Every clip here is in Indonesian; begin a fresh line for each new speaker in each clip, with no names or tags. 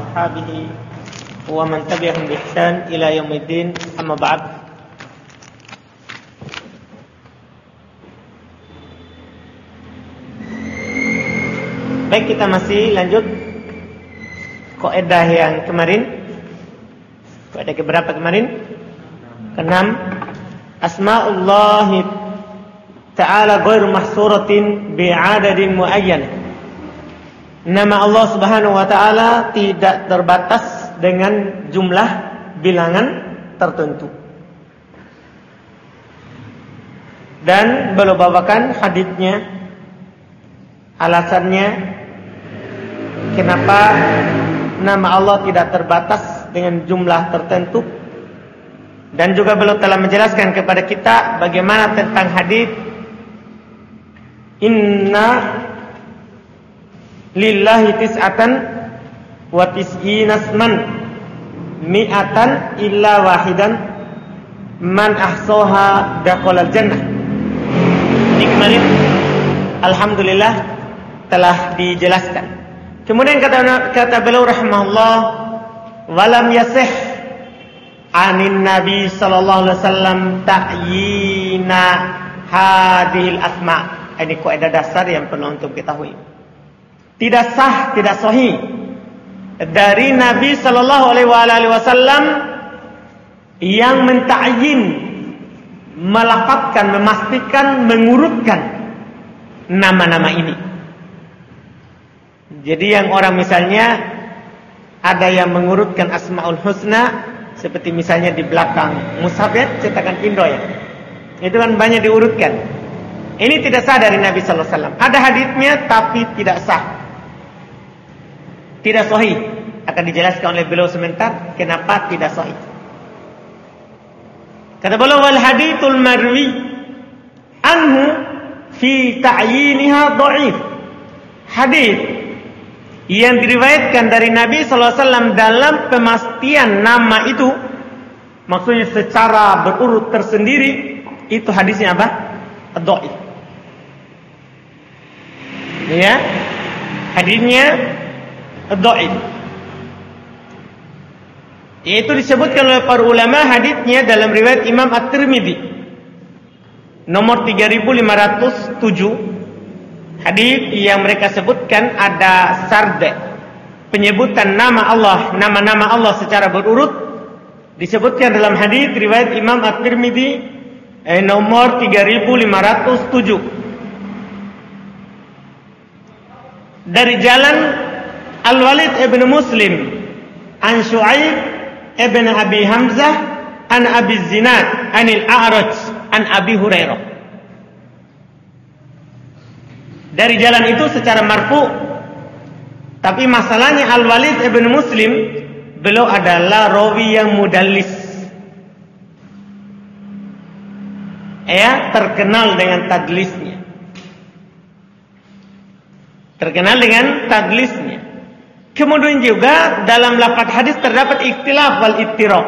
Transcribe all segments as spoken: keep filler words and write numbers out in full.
ashabihi wa man tabi'ahum bi ihsan ila yaumiddin. Amma ba'd. Baik, kita masih lanjut kaidah yang kemarin. Kaidah keberapa kemarin? Keenam. Asma'ullahi ta'ala ghairu mahsuratin bi'adadin muayyan. Nama Allah Subhanahu wa taala tidak terbatas dengan jumlah bilangan tertentu. Dan beliau bawakan haditsnya, alasannya kenapa nama Allah tidak terbatas dengan jumlah tertentu. Dan juga beliau telah menjelaskan kepada kita bagaimana tentang hadits inna lillahi tis'atan wa tis'ina asman mi'atan illa wahidan man ahsaha dakhalal jannah. Ini kemarin alhamdulillah telah dijelaskan. Kemudian kata kata beliau rahimahullah, walam yasih anin Nabi sallallahu alaihi wasallam ta'yina hadhil asma. Ini kaidah dasar yang perlu untuk ketahui. Tidak sah, tidak sahih dari Nabi sallallahu alaihi wasallam yang menta'yin, melafadzkan, memastikan, mengurutkan nama-nama ini. Jadi yang orang misalnya ada yang mengurutkan Asmaul Husna, seperti misalnya di belakang mushaf ya, cetakan Indo ya, itu kan banyak diurutkan. Ini tidak sah dari Nabi sallallahu alaihi wasallam. Ada haditsnya tapi tidak sah, tidak sahih. Akan dijelaskan oleh beliau sebentar kenapa tidak sahih. Kata beliau, wal hadithul marwi anhu fi ta'yiniha dha'if. Hadits yang diriwayatkan dari Nabi sallallahu alaihi wasallam dalam pemastian nama itu, maksudnya secara berurut tersendiri, itu hadisnya apa? Dhaif. Ya, hadisnya dhaif. Itu disebutkan oleh para ulama hadisnya dalam riwayat Imam At-Tirmidzi nomor tiga ribu lima ratus tujuh. Hadis yang mereka sebutkan ada sarde, penyebutan nama Allah, nama-nama Allah secara berurut, disebutkan dalam hadis riwayat Imam At-Tirmidzi eh, nomor tiga ribu lima ratus tujuh. Dari jalan Al-Walid ibn Muslim an Syu'aib ibn Abi Hamzah an Abi Zinad anil A'raj an Abi Hurairah. Dari jalan itu secara marfu. Tapi masalahnya Al-Walid ibn Muslim, beliau adalah rawi yang mudallis, ya, terkenal dengan tadlisnya. Terkenal dengan tadlisnya. Kemudian juga dalam lafaz hadis terdapat ikhtilaf wal ittirab.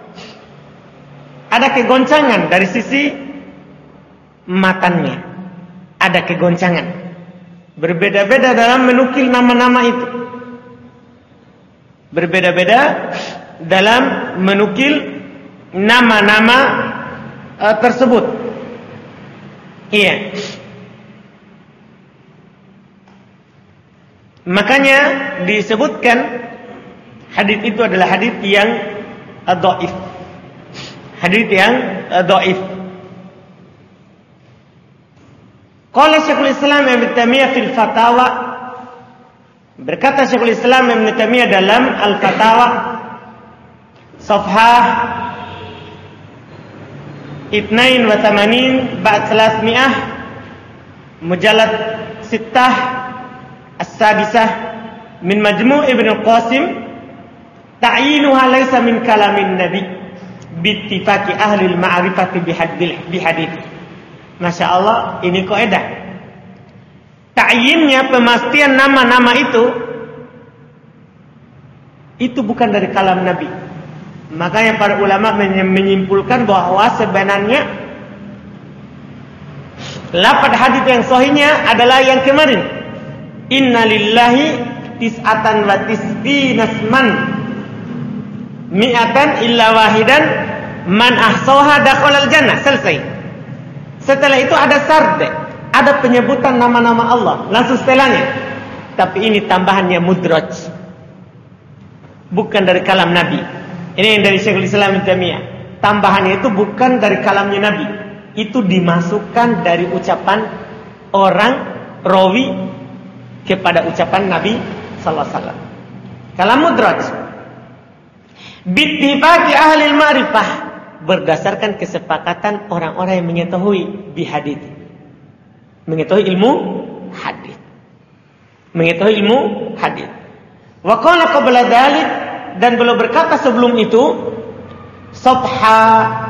Ada kegoncangan dari sisi matannya. Ada kegoncangan. Berbeda-beda dalam menukil nama-nama itu. Berbeda-beda dalam menukil nama-nama uh, tersebut. Iya. Makanya disebutkan hadis itu adalah hadis yang uh, dhaif. Hadis yang uh, dhaif. Qala Syekhul Islam Ibnu Taimiyah fil Fatawa, berkata Syekhul Islam Ibnu Taimiyah dalam Al-Fatawa safhah اثنين وثمانين بعد ثلاثمائة مجلد ستة السادسة من مجموع ابن القاسم تعيينها ليس من كلام النبي باتفاق أهل المعرفة بحديث. Masya Allah, ini kaidah. Ta'yinnya, pemastian nama-nama itu, itu bukan dari kalam Nabi. Makanya para ulama menyimpulkan bahwa sebenarnya lafaz hadis yang sahihnya adalah yang kemarin. Inna lillahi tis'atan wa tis'ina asman mi'atan illa wahidan man ahsaha dakhalal jannah. Selesai. Setelah itu ada sard, ada penyebutan nama-nama Allah langsung setelahnya. Tapi ini tambahannya mudraj, bukan dari kalam Nabi. Ini yang dari Syekhul Islam Ibnu Taimiyah. Tambahannya itu bukan dari kalamnya Nabi, itu dimasukkan dari ucapan orang rawi kepada ucapan Nabi sallallahu alaihi wasallam. Kalam mudraj bittifaqi ahli al-ma'rifah, berdasarkan kesepakatan orang-orang yang mengetahui bihadits, mengetahui ilmu hadis, mengetahui ilmu hadis. Wa qala qabla dzalik, dan beliau berkata sebelum itu, safha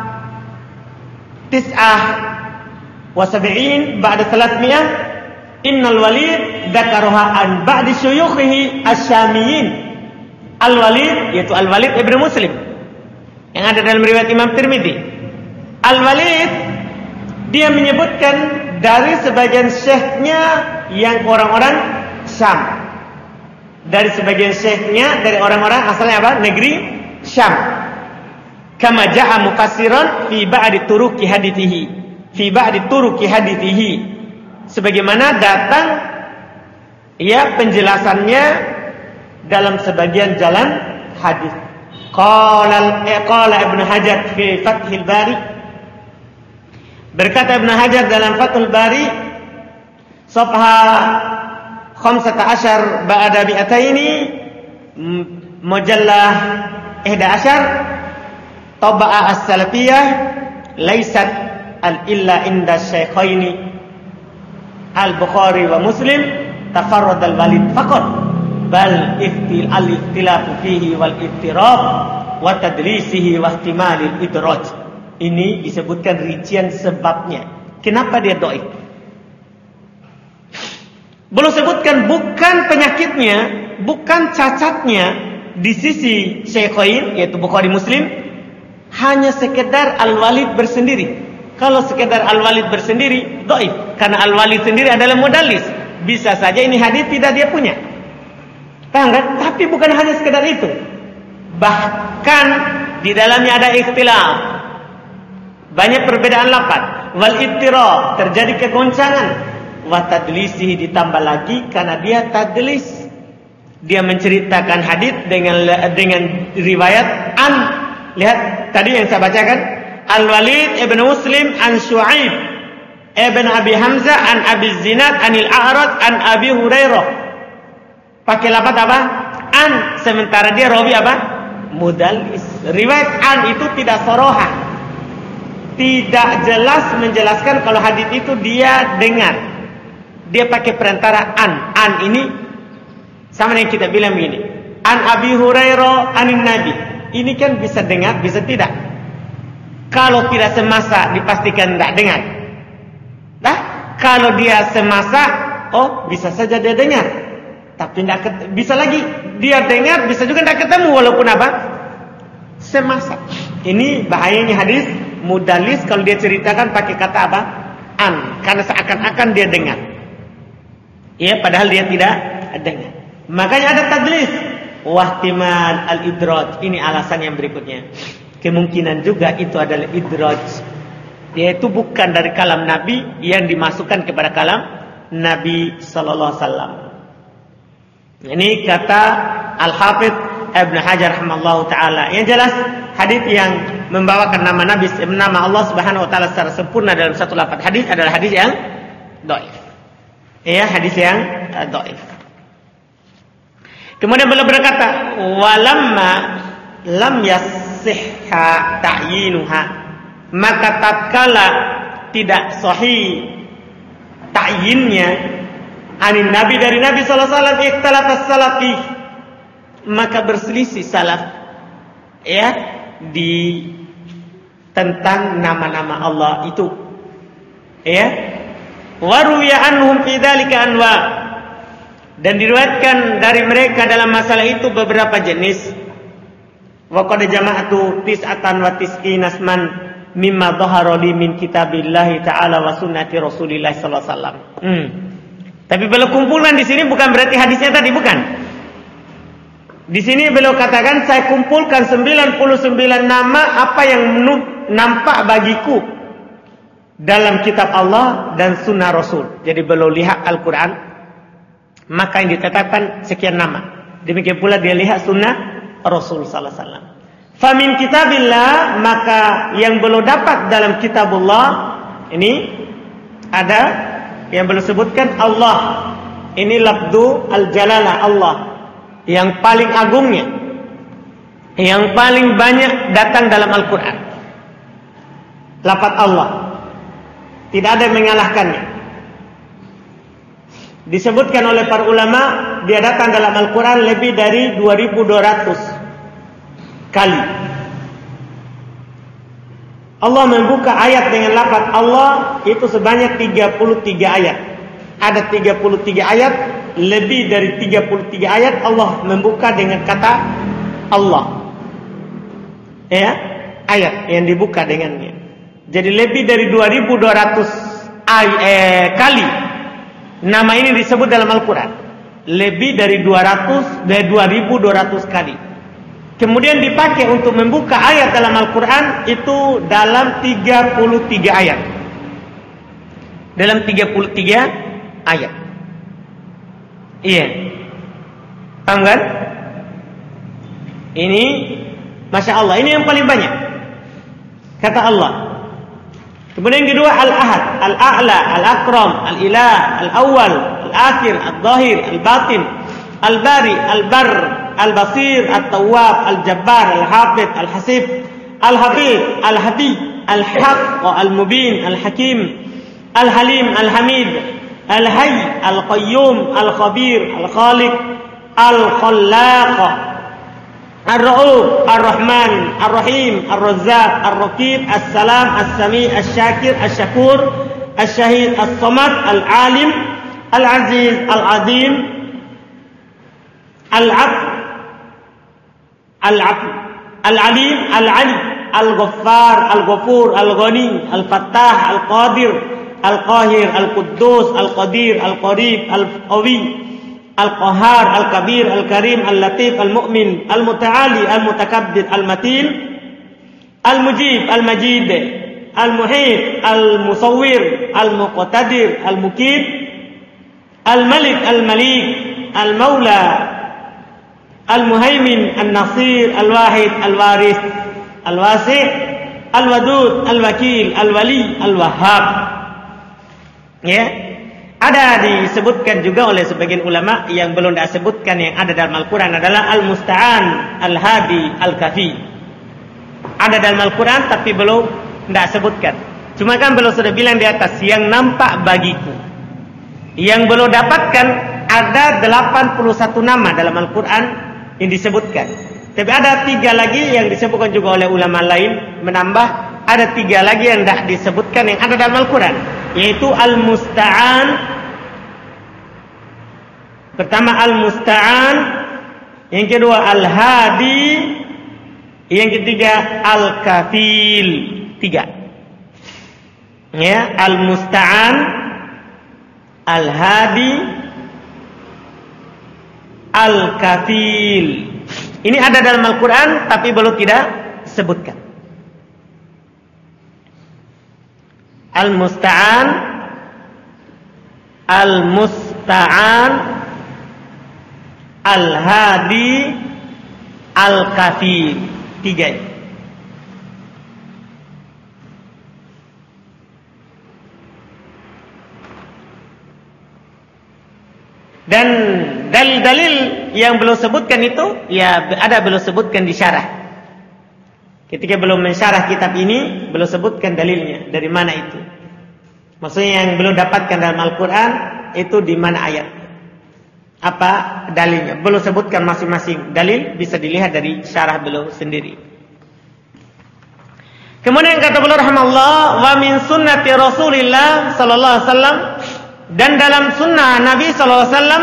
tis'ah wa sab'in ba'da thalathmiyah, innal Walid dzakaraha an ba'di syuyukhihi asy-Syamiyyin. Al-Walid yaitu Al-Walid Ibnu Muslim yang ada dalam riwayat Imam Tirmidzi. Al-Walid dia menyebutkan dari sebagian syekhnya yang orang-orang Syam. Dari sebagian syekhnya dari orang-orang asalnya apa? Negeri Syam. Kama ja'a mufassiran fi ba'di turuqi hadithihi. Fi ba'di turuqi hadithihi. Sebagaimana datang ya penjelasannya dalam sebagian jalan hadis. Qala qala Ibnu Hajar fi Fathul Bari, berkata Ibnu Hajar dalam Fathul Bari, safha khamsata asyar ba'da mi'ataini, mujallah ihda asyar, tabaa as-salafiyah, laysat al-illa inda syaikhaini al-Bukhari wa Muslim tafarrad al-Walid faqat, bal iftil al-ikhtilafu fihi wal iftiraq wa tadlisihi wa ihtimalil idraj. Ini disebutkan rincian sebabnya. Kenapa dia dhaif? Belum sebutkan bukan penyakitnya, bukan cacatnya di sisi Syaikhain yaitu Bukhari Muslim, hanya sekedar Al-Walid bersendiri. Kalau sekedar Al-Walid bersendiri dhaif, karena Al-Walid sendiri adalah mudallis. Bisa saja ini hadis tidak dia punya. Paham kan? Tapi bukan hanya sekedar itu. Bahkan di dalamnya ada ikhtilaf. Banyak perbedaan lafaz. Wal ittira, terjadi kegoncangan. Wa tadlisihi, ditambah lagi karena dia tadlis. Dia menceritakan hadis dengan dengan riwayat an. Lihat tadi yang saya bacakan. Al-Walid Ibnu Muslim an Syu'aib Ibn Abi Hamzah an Abi Zinad anil A'raj an Abi Hurairah. Pakai lafaz apa? An, sementara dia rawi apa? Mudallis. Riwayat an itu tidak soroha, tidak jelas menjelaskan kalau hadis itu dia dengar. Dia pakai perantara an. An ini sama yang kita bilang begini. An Abi Hurairah anin Nabi. Ini kan bisa dengar, bisa tidak. Kalau tidak semasa dipastikan tidak dengar. Nah, kalau dia semasa, oh bisa saja dia dengar. Tapi tidak bisa lagi dia dengar, bisa juga tidak ketemu walaupun apa? Semasa. Ini bahayanya hadis mudallis kalau dia ceritakan pakai kata apa? An, karena seakan-akan dia dengar. Ya, padahal dia tidak dengar. Makanya ada tadlis, wahtimal al-idraj. Ini alasan yang berikutnya. Kemungkinan juga itu adalah idraj, yaitu bukan dari kalam Nabi yang dimasukkan kepada kalam Nabi sallallahu alaihi wasallam. Ini kata Al-Hafidz Ibnu Hajar rahimallahu taala. Yang jelas hadis yang membawakan nama Nabi, nama Allah Subhanahu wa taala secara sempurna dalam satu lafaz hadis adalah hadis yang dhaif. Ya, hadis yang uh, dhaif. Kemudian beliau berkata, "Walamma lam yasihha ta'yinuha." Maka tatkala tidak sahih ta'yinnya anin Nabi dari Nabi sallallahu alaihi wasallam, ikhtilaf as-salafi, maka berselisih salaf ya di tentang nama-nama Allah itu. Ya. Wa ruwiya anhum fi dzalika anwa, dan diriwayatkan dari mereka dalam masalah itu beberapa jenis. Wa qad jama'atu tis'atan wa tis'ina asman mimma dhahara li min kitabillahi ta'ala wa sunnati Rasulillah sallallahu alaihi wasallam. Hmm. Tapi beliau kumpulkan di sini bukan berarti hadisnya tadi, bukan. Di sini beliau katakan, saya kumpulkan sembilan puluh sembilan nama apa yang nampak bagiku dalam kitab Allah dan sunnah Rasul. Jadi beliau lihat Al-Quran, maka yang ditetapkan sekian nama. Demikian pula dia lihat sunnah Rasul sallallahu alaihi wasallam. Famin kitabillah, maka yang beliau dapat dalam kitabullah ini ada yang beliau sebutkan Allah. Ini lafdu al-jalalah, Allah yang paling agungnya, yang paling banyak datang dalam Al-Quran. Lafaz Allah, tidak ada yang mengalahkannya. Disebutkan oleh para ulama, dia datang dalam Al-Quran lebih dari dua ribu dua ratus kali. Allah membuka ayat dengan lafaz Allah itu sebanyak tiga puluh tiga ayat. Ada tiga puluh tiga ayat, lebih dari tiga puluh tiga ayat Allah membuka dengan kata Allah. Ya, ayat yang dibuka dengannya. Jadi lebih dari dua ribu dua ratus ay, eh, kali nama ini disebut dalam Al-Quran. Lebih dari dua ratus, dari dua ribu dua ratus kali. Kemudian dipakai untuk membuka ayat dalam Al-Quran itu dalam tiga puluh tiga ayat. Dalam tiga puluh tiga ayat. Iya. Paham kan? Ini Masya Allah, ini yang paling banyak. Kata Allah. Kemudian yang kedua, Al-Ahad, Al-A'la, Al-Akram, Al-Ilah, Al-Awwal, Al-Akhir, Al-Zahir, Al-Batin, Al-Bari, Al-Bar, Al-Basir, Al-Tawwab, Al-Jabbar, Al-Hafid, Al-Hasib, Al-Habib, Al-Hadi, Al-Haq, Al-Mubin, Al-Hakim, Al-Halim, Al-Hamid, Al-Hayy, Al-Qayyum, Al-Khabir, Al-Khaliq, Al-Khallaq, Ar-Ra'uf, Ar-Rahman, Ar-Rahim, Ar-Razzaq, Ar-Raqib, As-Salam, As-Sami, As-Syakir, As-Syakur, As-Syahid, As-Samad, Al-Alim, Al-Aziz, Al-Azim, Al-Ab, Al-Ab, Al-Alim, Al-Ali, Al-Ghaffar, Al-Ghafur, Al-Ghani, Al-Fattah, Al-Qadir, Al-Qahir, Al-Quddus, Al-Qadir, Al-Qarib, Al-Qawi, Al-Qahar, Al-Kabir, Al-Karim, Al-Latif, Al-Mu'min, Al-Muta'ali, Al-Mutakabbir, Al-Matin, Al-Mujib, Al-Majid, Al-Muhit, Al-Musawwir, Al-Muqtadir, Al-Mukib, Al-Malik, Al-Malik, Al-Mawla, Al-Muhaimin, Al-Nasir, Al-Wahid, Al-Waris, Al-Wasi', Al-Wadud, Al-Wakil, Al-Wali, Al-Wahhab. Ya, ada disebutkan juga oleh sebagian ulama yang belum disebutkan yang ada dalam Al-Quran adalah Al-Musta'an, Al-Hadi, Al-Kafi. Ada dalam Al-Quran tapi belum tidak sebutkan. Cuma kan belum sudah bilang di atas yang nampak bagiku. Yang belum dapatkan ada delapan puluh satu nama dalam Al-Quran yang disebutkan. Tapi ada tiga lagi yang disebutkan juga oleh ulama lain menambah, ada tiga lagi yang tidak disebutkan yang ada dalam Al-Quran, yaitu Al-Musta'an. Pertama Al-Musta'an, yang kedua Al-Hadi, yang ketiga Al-Kafil. Tiga. Ya, Al-Musta'an, Al-Hadi, Al-Kafil. Ini ada dalam Al-Quran tapi belum tidak sebutkan. Al-Musta'an, Al-Musta'an, Al-Hadi, Al-Kafir. Tiga. Dan dalil-dalil yang belum sebutkan itu, ya ada belum sebutkan di syarah. Ketika belum mensyarah kitab ini, belum sebutkan dalilnya dari mana itu. Maksudnya yang belum dapatkan dalam Al-Quran itu di mana ayat, apa dalilnya, belum sebutkan masing-masing dalil, bisa dilihat dari syarah beliau sendiri. Kemudian kata beliau rahimahullah, wa min sunnati Rasulillah sallallahu alaihi wasallam, dan dalam sunnah Nabi sallallahu alaihi wasallam,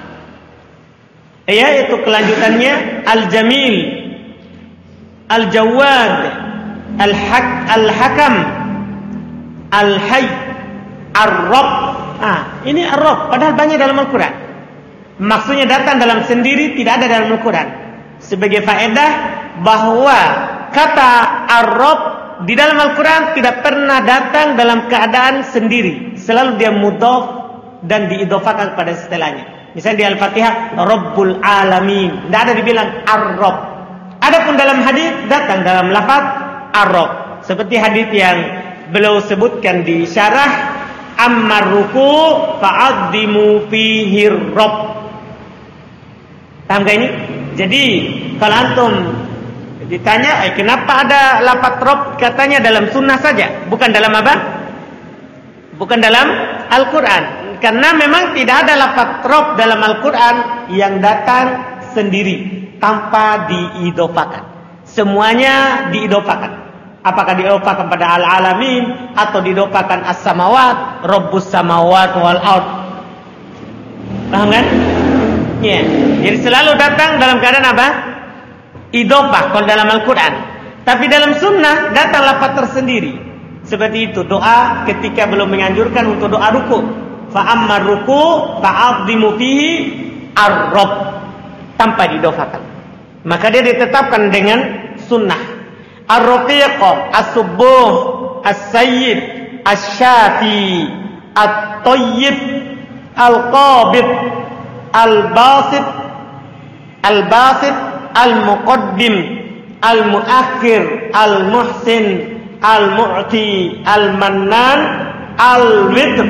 yaitu kelanjutannya Al-Jamil, Al-Jawad, Al-Hak, Al-Hakam, Al-Hayy, Ar-Rabb. Ah, ini Ar-Rabb padahal banyak dalam Al-Quran. Maksudnya datang dalam sendiri, tidak ada dalam Al-Quran. sebagai faedah bahwa kata ar-Rabb di dalam Al-Quran tidak pernah datang dalam keadaan sendiri. Selalu dia mudhaf dan diidhofakan kepada setelahnya. Misalnya di Al-Fatihah, Rabbul Alamin. Tidak ada dibilang ar-Rabb. Adapun dalam hadis datang dalam lafaz ar-Rabb. Seperti hadis yang beliau sebutkan di syarah, Ammar ruku fa'addimu fihi Rabb. Paham gak ini? Jadi kalau antum ditanya, eh, kenapa ada lafaz Rabb, katanya dalam sunnah saja, bukan dalam apa? Bukan dalam Al-Quran. Karena memang tidak ada lafaz Rabb dalam Al-Quran yang datang sendiri tanpa diidhofakan. Semuanya diidhofakan. Apakah diidhofakan pada al-alamin atau diidhofakan as-samawat, Rabbus samawat wal ard. Paham kan? Ya. Jadi selalu datang dalam keadaan apa? Idhofah kalau dalam Al-Quran. Tapi dalam sunnah datang lafaz tersendiri. Seperti itu doa ketika belum menganjurkan untuk doa ruku. Fa ammar ruku fa'adhimu fihi ar-Rabb, tanpa didhofakan. Maka dia ditetapkan dengan sunnah. Ar-Rafiq, As-Subuh, As-Sayyid, As-Syafi, At-Tayyib, Al-Qabid, Al-Basit, Al-Basit, Al-Muqaddim, Al-Muakhir, Al-Muhsin, Al-Mu'ti, Al-Mannan, Al-Witr.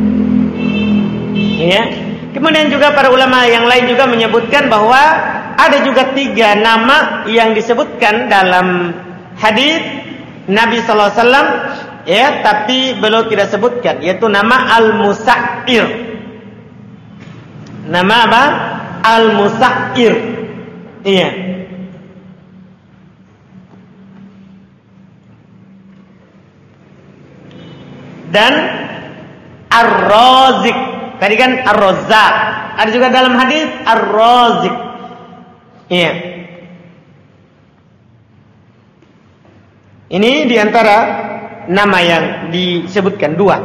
Ya. Kemudian juga para ulama yang lain juga menyebutkan bahwa ada juga tiga nama yang disebutkan dalam hadis Nabi sallallahu alaihi wasallam, ya, tapi beliau tidak sebutkan, yaitu nama Al-Musa'ir. Nama apa? Al-Musa'ir. Iya. Dan Ar-Razik. Tadi kan Ar-Razzaq. Ada juga dalam hadis Ar-Razik. Iya. Ini diantara nama yang disebutkan dua.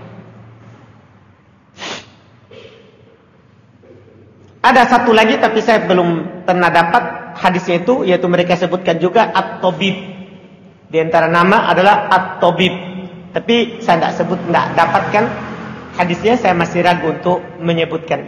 Ada satu lagi tapi saya belum pernah dapat hadisnya itu, yaitu mereka sebutkan juga At-Tabib. Di antara nama adalah At-Tabib. Tapi saya tidak sebut, tidak dapatkan hadisnya, saya masih ragu untuk menyebutkan.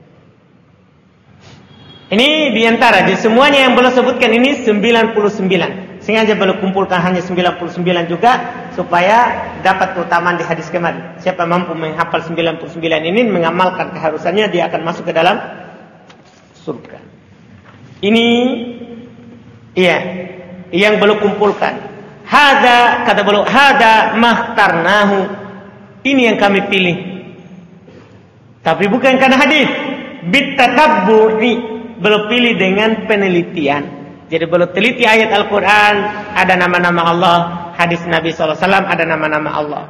Ini diantara di semuanya yang belum sebutkan ini sembilan puluh sembilan. Sengaja belum kumpulkan hanya sembilan puluh sembilan juga supaya dapat keutamaan di hadis kemarin. Siapa mampu menghafal sembilan puluh sembilan ini, mengamalkan keharusannya, dia akan masuk ke dalam surga. Ini iya yang belum kumpulkan. Hada, kata beliau, hada mahtarnahu. Ini yang kami pilih. Tapi bukan karena hadis. Bitatabbu'i, belum pilih dengan penelitian. Jadi belum teliti ayat Al-Quran, ada nama-nama Allah. Hadis Nabi sallallahu alaihi wasallam, ada nama-nama Allah.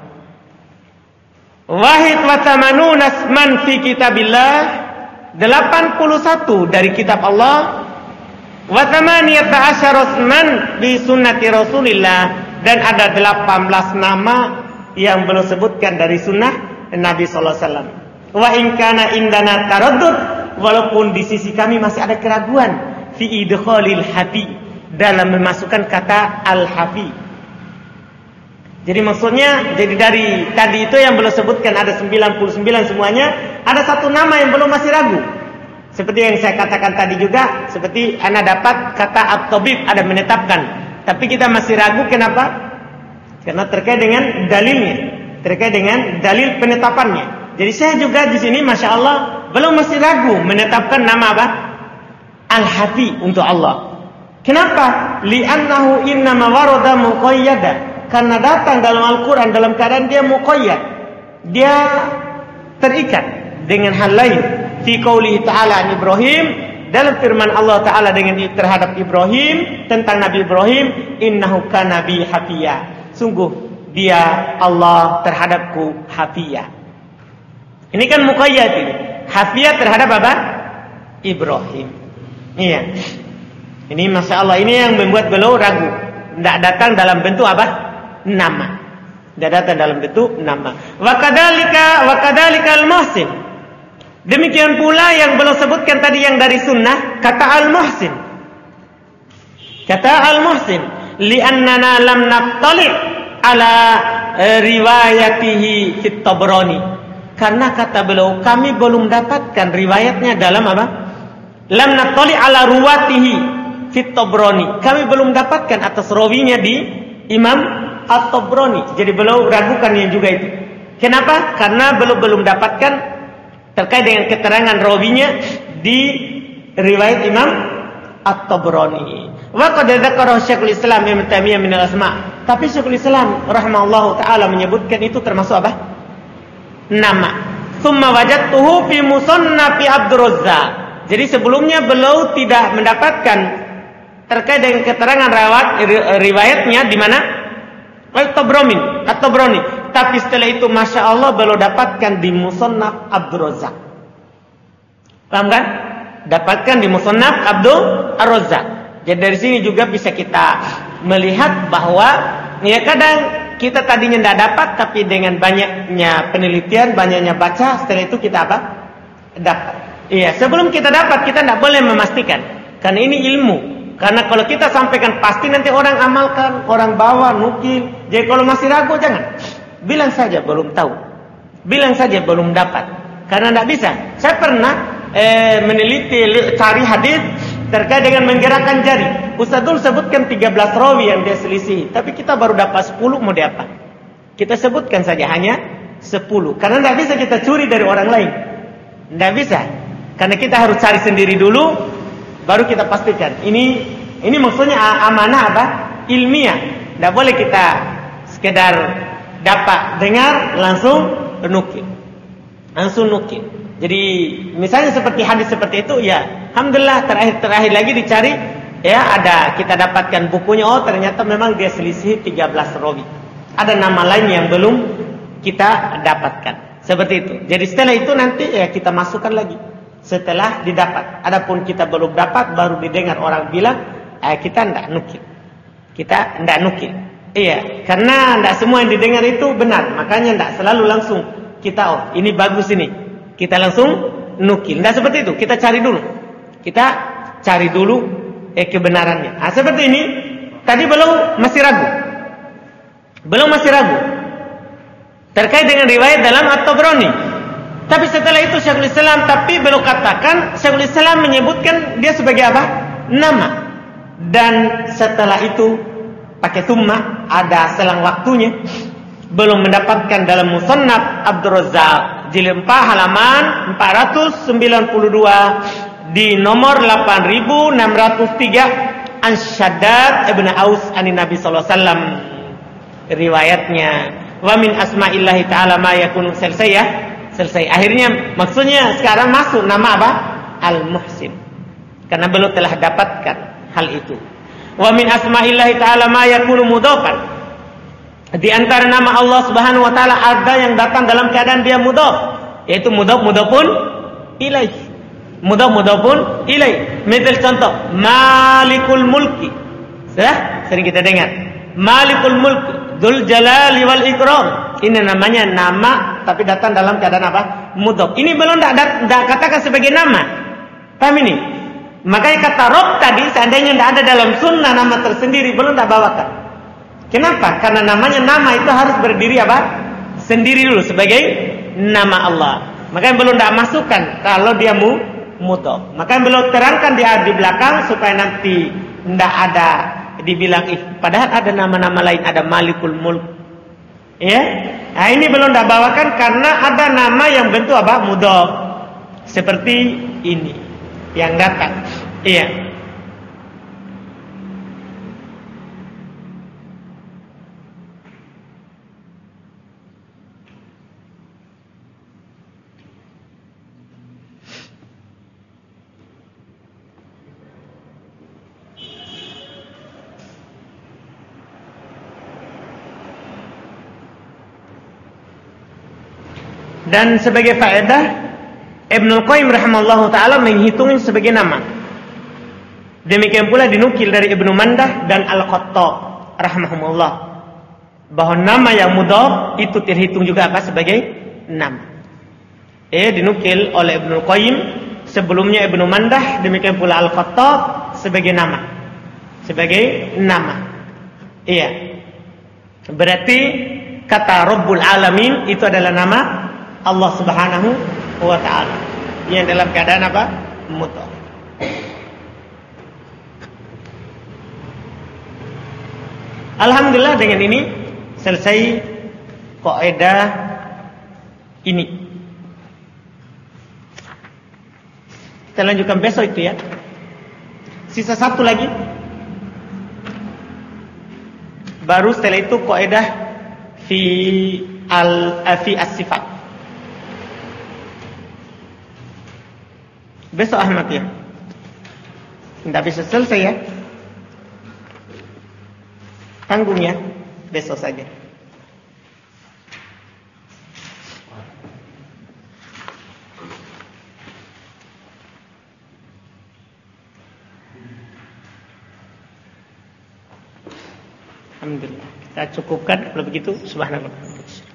Wahid wa thamanuna asman fi kitabillah, delapan puluh satu dari kitab Allah. Wa thamaniyata asyara asman bi sunnati Rasulillah, dan ada delapan belas nama yang belum sebutkan dari sunnah Nabi sallallahu alaihi wasallam. Wa in kana indana taraddud, walaupun di sisi kami masih ada keraguan fi idkhalil hafi, dalam memasukkan kata al-hafi. Jadi maksudnya, jadi dari tadi itu yang belum sebutkan ada sembilan puluh sembilan semuanya, ada satu nama yang belum masih ragu. Seperti yang saya katakan tadi juga, seperti ana dapat kata at-tabib, ada menetapkan. Tapi kita masih ragu, kenapa? Karena terkait dengan dalilnya, terkait dengan dalil penetapannya. Jadi saya juga di sini, masya Allah, belum masih ragu menetapkan nama apa? Al-Hafi untuk Allah. Kenapa? Li'annahu innama warada muqayyada. Karena datang dalam Al-Quran dalam keadaan dia muqayyad, dia terikat dengan hal lain. Fi qoulihi ta'ala an Ibrahim, dalam firman Allah Ta'ala dengan terhadap Ibrahim, tentang Nabi Ibrahim, innahu kana bi hafiya, sungguh dia Allah terhadapku hafiya. Ini kan muqayyad ini. Hafiya terhadap apa? Ibrahim. Iya. Ini masya Allah, ini yang membuat beliau ragu. Tidak datang dalam bentuk apa? Nama. Tidak datang dalam bentuk nama. Wa kadzalika wa kadzalika al-muhsin. Demikian pula yang beliau sebutkan tadi yang dari sunnah, kata al-muhsin. Kata Al-Muhsin, li'annana lam nattali' ala riwayatihi fit Tabrani. Karena kata beliau, kami belum dapatkan riwayatnya dalam apa? Lam nattali' ala ruwatihi fit Tabrani. Kami belum dapatkan atas rawinya di Imam At-Tabrani. Jadi beliau ragukan yang juga itu. Kenapa? Karena belum belum dapatkan terkait dengan keterangan rawinya di riwayat Imam At-Tabrani. Wa qad dzakara Syekhul Islam Ibnu Taimiyah min al-asma. Tapi Syekhul Islam rahimahullahu taala menyebutkan itu termasuk apa? Nama. Tsumma wajadtuhu fi musannafi Abdurrazzaq. Jadi sebelumnya beliau tidak mendapatkan terkait dengan keterangan rawat riwayatnya di mana? At-Tabrani, At-Tabrani. Tapi setelah itu Masya Allah beliau dapatkan di Musannaf Abdurrazzaq. Paham kan? Dapatkan di Musannaf Abdul Ar-Razzaq. Jadi dari sini juga bisa kita melihat bahwa ya kadang kita tadinya tidak dapat, tapi dengan banyaknya penelitian, banyaknya baca, setelah itu kita apa? Dapat. Iya, sebelum kita dapat kita tidak boleh memastikan, karena ini ilmu. Karena kalau kita sampaikan pasti nanti orang amalkan, orang bawa, nukil. Jadi kalau masih ragu jangan. Bilang saja belum tahu. Bilang saja belum dapat. Karena tidak bisa. Saya pernah eh, meneliti, cari hadis terkait dengan menggerakkan jari. Ustadzul sebutkan tiga belas rawi yang dia selisih. Tapi kita baru dapat sepuluh, mau diapa? Kita sebutkan saja hanya sepuluh. Karena tidak bisa kita curi dari orang lain. Tidak bisa. Karena kita harus cari sendiri dulu. Baru kita pastikan. Ini ini maksudnya amanah apa? Ilmiah. Tidak boleh kita sekedar dapat dengar langsung nukil. Langsung nukil. Jadi misalnya seperti hadis seperti itu, ya alhamdulillah terakhir-terakhir lagi dicari, ya ada kita dapatkan bukunya, oh ternyata memang dia selisih tiga belas rawi. Ada nama lain yang belum kita dapatkan. Seperti itu. Jadi setelah itu nanti ya kita masukkan lagi. Setelah didapat. Adapun kita belum dapat, baru didengar orang bilang, eh, kita tidak nukil. Kita tidak nukil. Iya, karena tidak semua yang didengar itu benar. Makanya tidak selalu langsung kita, oh ini bagus ini, kita langsung nukil. Tidak seperti itu. Kita cari dulu. Kita cari dulu eh, kebenarannya. Nah, seperti ini. Tadi belum masih ragu. Belum masih ragu terkait dengan riwayat dalam At-Tabrani. Tapi setelah itu Syekhul Islam, tapi belum katakan, Syekhul Islam menyebutkan dia sebagai apa? Nama. Dan setelah itu pakai summa, ada selang waktunya, belum mendapatkan dalam Musannaf Abdurrazzaq jilid empat halaman empat ratus sembilan puluh dua di nomor delapan ribu enam ratus tiga an Shaddad ibn Aus an Nabi sallallahu alaihi wasallam. Riwayatnya wa min asma'illahi ta'ala ma yakunu, selesai ya. Selesai. Akhirnya maksudnya sekarang masuk nama apa? Al-Muhsin. Karena belum telah dapatkan hal itu. Wa min asma'illahi ta'ala ma yakunu mudhafan. Di antara nama Allah Subhanahu wa taala ada yang datang dalam keadaan dia mudhaf, yaitu mudhaf mudhafun ilaih. Mudhaf mudhafun ilaih. Misal contoh, Malikul Mulki. Sudah sering kita dengar. Malikul Mulki, Dzul Jalali wal Ikram. Ini namanya nama tapi datang dalam keadaan apa? Mudhaf. Ini belum tidak katakan sebagai nama. Paham ini? Makanya kata Rabb tadi seandainya tidak ada dalam sunnah nama tersendiri, belum tidak bawakan. Kenapa? Karena namanya nama itu harus berdiri apa? Sendiri dulu sebagai nama Allah. Makanya belum tidak masukkan kalau dia mu mudhaf. Makanya belum terangkan di di belakang supaya nanti tidak ada dibilang ih, padahal ada nama-nama lain, ada Malikul Mulk. Ya, nah ini belum dah bawakan karena ada nama yang bentuk apa? Mudhaf. Seperti ini yang datang. Iya. Dan sebagai faedah, Ibnul Qayyim rahimahullah ta'ala menghitungnya sebagai nama. Demikian pula dinukil dari Ibnu Mandah dan Al-Khattab rahimahumullah, bahwa nama yang mudhaf itu terhitung juga apa? Sebagai nama. Eh dinukil oleh Ibnul Qayyim, sebelumnya Ibnu Mandah, demikian pula Al-Khattab sebagai nama. sebagai nama. Iya. Berarti kata Rabbul Alamin itu adalah nama Allah Subhanahu wa taala yang dalam keadaan apa? Mutlak. Alhamdulillah dengan ini selesai kaidah ini. Kita lanjutkan besok itu ya. Sisa satu lagi. Baru setelah itu kaidah fi al fi as-sifat. Besok Ahmad ya. Tidak bisa selesai ya. Tanggung ya. Besok saja. Alhamdulillah. Kita cukupkan kalau begitu. Subhanallah.